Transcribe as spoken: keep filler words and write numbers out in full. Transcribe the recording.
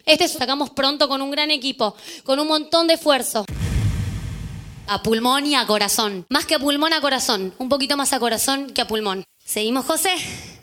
Este sacamos pronto con un gran equipo, con un montón de esfuerzo. A pulmón y a corazón. Más que a pulmón, a corazón. Un poquito más a corazón que a pulmón. ¿Seguimos, José?